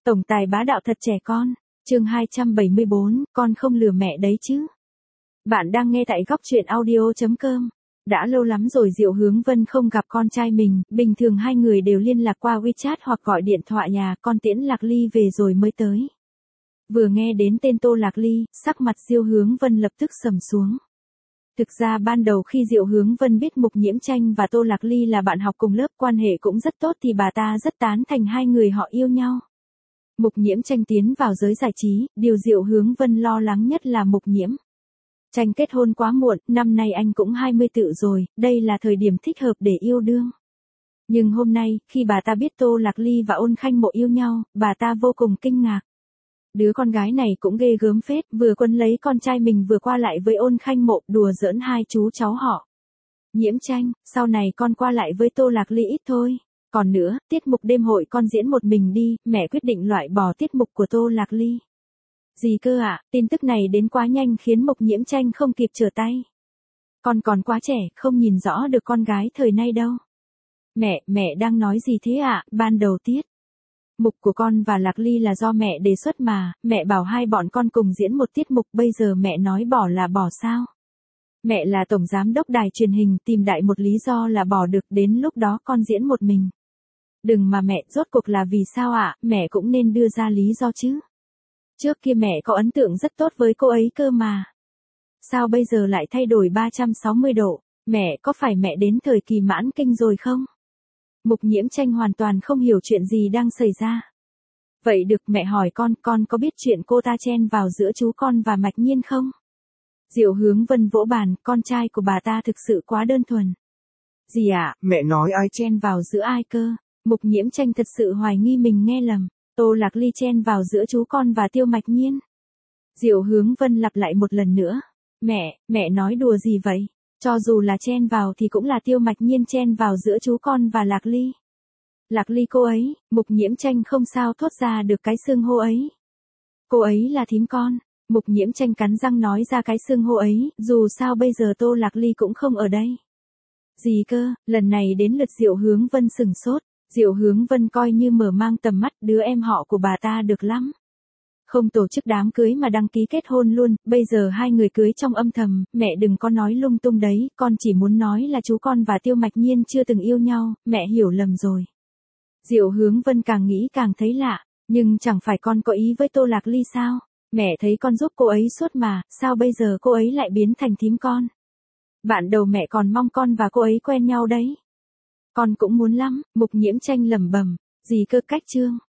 Tổng tài bá đạo thật trẻ con. Chương 274, con không lừa mẹ đấy chứ. Bạn đang nghe tại góc truyện audio.com. Đã lâu lắm rồi Diệu Hướng Vân không gặp con trai mình, bình thường hai người đều liên lạc qua WeChat hoặc gọi điện thoại nhà, con tiễn Lạc Ly về rồi mới tới. Vừa nghe đến tên Tô Lạc Ly, sắc mặt Diệu Hướng Vân lập tức sầm xuống. Thực ra ban đầu khi Diệu Hướng Vân biết Mục Nhiễm Tranh và Tô Lạc Ly là bạn học cùng lớp, quan hệ cũng rất tốt thì bà ta rất tán thành hai người họ yêu nhau. Mục Nhiễm Tranh tiến vào giới giải trí, điều Diệu Hướng Vân lo lắng nhất là Mục Nhiễm Tranh kết hôn quá muộn, năm nay anh cũng 24 rồi, đây là thời điểm thích hợp để yêu đương. Nhưng hôm nay, khi bà ta biết Tô Lạc Ly và Ôn Khanh Mộ yêu nhau, bà ta vô cùng kinh ngạc. Đứa con gái này cũng ghê gớm phết, vừa quấn lấy con trai mình vừa qua lại với Ôn Khanh Mộ, đùa giỡn hai chú cháu họ. Nhiễm Tranh, sau này con qua lại với Tô Lạc Ly ít thôi. Còn nữa, tiết mục đêm hội con diễn một mình đi, mẹ quyết định loại bỏ tiết mục của Tô Lạc Ly. Gì cơ ạ, tin tức này đến quá nhanh khiến Mục Nhiễm Tranh không kịp trở tay. Con còn quá trẻ, không nhìn rõ được con gái thời nay đâu. Mẹ đang nói gì thế ạ, ban đầu tiết mục của con và Lạc Ly là do mẹ đề xuất mà, mẹ bảo hai bọn con cùng diễn một tiết mục, bây giờ mẹ nói bỏ là bỏ sao? Mẹ là tổng giám đốc đài truyền hình, tìm đại một lý do là bỏ được, đến lúc đó con diễn một mình. Đừng mà mẹ, rốt cuộc là vì sao ạ, mẹ cũng nên đưa ra lý do chứ. Trước kia mẹ có ấn tượng rất tốt với cô ấy cơ mà. Sao bây giờ lại thay đổi 360 độ, mẹ có phải mẹ đến thời kỳ mãn kinh rồi không? Mục Nhiễm Tranh hoàn toàn không hiểu chuyện gì đang xảy ra. Vậy được, mẹ hỏi con có biết chuyện cô ta chen vào giữa chú con và Mạch Nhiên không? Diệu Hướng Vân vỗ bàn, con trai của bà ta thực sự quá đơn thuần. Gì ạ, mẹ nói ai chen vào giữa ai cơ? Mục Nhiễm Tranh thật sự hoài nghi mình nghe lầm. Tô Lạc Ly chen vào giữa chú con và Tiêu Mạch Nhiên. Diệu Hướng Vân lặp lại một lần nữa. Mẹ nói đùa gì vậy? Cho dù là chen vào thì cũng là Tiêu Mạch Nhiên chen vào giữa chú con và Lạc Ly. Lạc Ly cô ấy, Mục Nhiễm Tranh không sao thốt ra được cái xưng hô ấy. Cô ấy là thím con. Mục Nhiễm Tranh cắn răng nói ra cái xưng hô ấy, dù sao bây giờ Tô Lạc Ly cũng không ở đây. Gì cơ, lần này đến lượt Diệu Hướng Vân sửng sốt. Diệu Hướng Vân coi như mở mang tầm mắt, đứa em họ của bà ta được lắm. Không tổ chức đám cưới mà đăng ký kết hôn luôn, bây giờ hai người cưới trong âm thầm, mẹ đừng có nói lung tung đấy, con chỉ muốn nói là chú con và Tiêu Mạch Nhiên chưa từng yêu nhau, mẹ hiểu lầm rồi. Diệu Hướng Vân càng nghĩ càng thấy lạ, nhưng chẳng phải con có ý với Tô Lạc Ly sao? Mẹ thấy con giúp cô ấy suốt mà, sao bây giờ cô ấy lại biến thành thím con? Bạn đầu mẹ còn mong con và cô ấy quen nhau đấy. Con cũng muốn lắm, Mục Nhiễm Tranh lẩm bẩm, gì cơ cách chương.